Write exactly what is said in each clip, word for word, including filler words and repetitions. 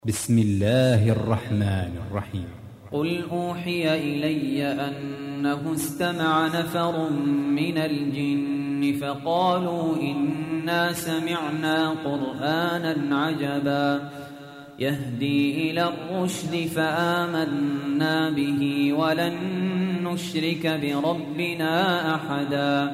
بسم الله الرحمن الرحيم. قل أوحي إلي أنه استمع نفر من الجن فقالوا إنا سمعنا قرآنا عجبا يهدي إلى الرشد فآمنا به ولن نشرك بربنا أحدا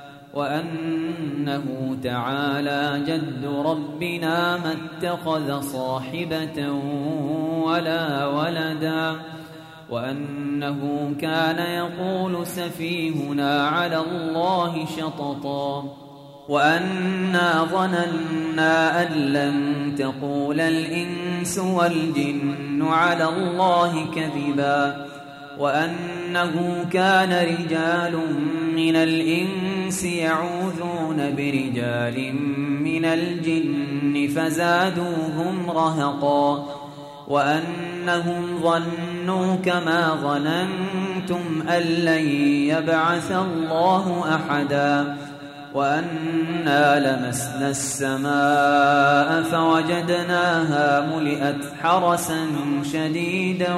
وأنه تعالى جد ربنا ما اتخذ صاحبة ولا ولدا وأنه كان يقول سفيهنا على الله شططا وأنا ظننا أن لن تقول الإنس والجن على الله كذبا وأنه كان رجال من الإنس يعوذون برجال من الجن فزادوهم رهقا وأنهم ظنوا كما ظننتم أن لن يبعث الله أحدا وأنا لمسنا السماء فوجدناها ملئت حرسا شديدا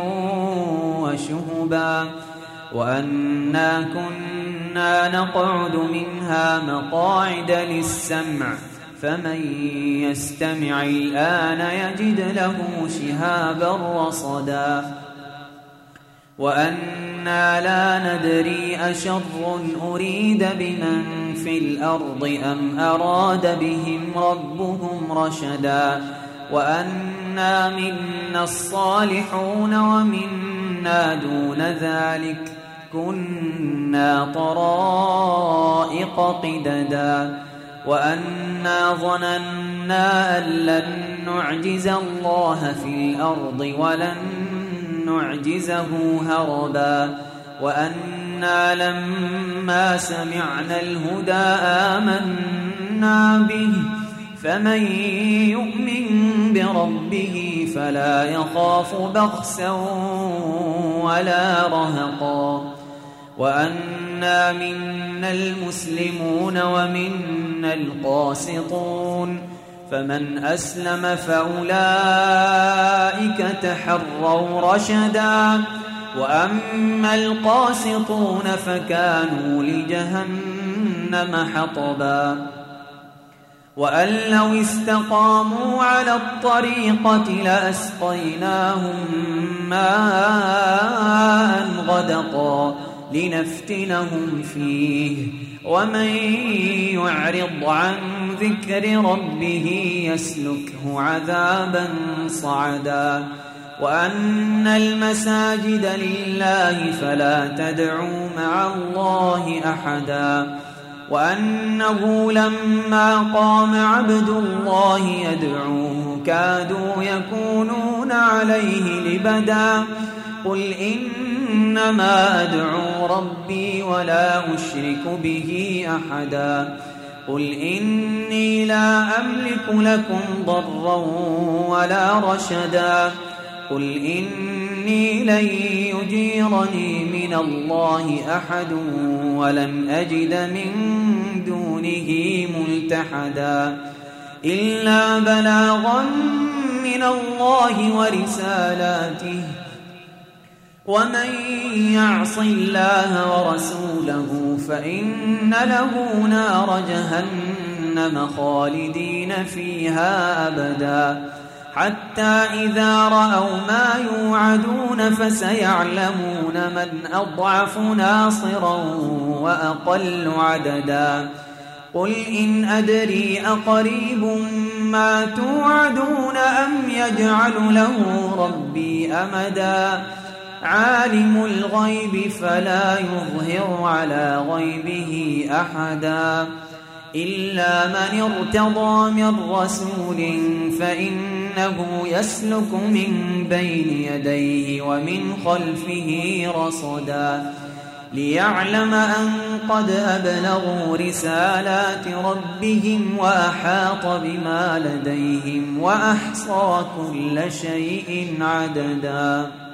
وشهبا وأنا كنا نقعد منها مقاعد للسمع فمن يستمع الآن يجد له شهابا رصدا وأنا لا ندري أشر أريد بمن في الأرض أم أراد بهم ربهم رشدا وأنا منا الصالحون ومنا دون ذلك كنا طرائق قددا وأنا ظننا أن لن نعجز الله في الأرض ولن نعجزه هربا وأنا لما سمعنا الهدى آمنا به فمن يؤمن بربه فلا يخاف بخسا ولا رهقا وأنا منا المسلمون ومنا القاسطون فمن أسلم فأولئك تحروا رشدا وأما القاسطون فكانوا لجهنم حطبا وأن لو استقاموا على الطريقة لأسقيناهم ماء غدقا لنفتنهم فيه ومن يعرض عن ذكر ربه يسلكه عذابا صعدا وأن المساجد لله فلا تدعوا مع الله أحدا وأنه لما قام عبد الله يدعوه كادوا يكونون عليه لبدا قل إنما أدعو ربي ولا أشرك به أحدا قل إني لا أملك لكم ضرا ولا رشدا قل إني لن يجيرني من الله أحد ولن أجد من دونه ملتحدا إلا بلاغا من الله ورسالاته ومن يعص الله ورسوله فإن له نار جهنم خالدين فيها أبدا حتى إذا رأوا ما يوعدون فسيعلمون من أضعف ناصرا وأقل عددا قل إن أدري أقريب ما توعدون أم يجعل له ربي أمدا عالم الغيب فلا يظهر على غيبه أحدا إلا من ارتضى من رسول فإنه يسلك من بين يديه ومن خلفه رصدا ليعلم أن قد أبلغوا رسالات ربهم وأحاط بما لديهم وأحصى كل شيء عددا.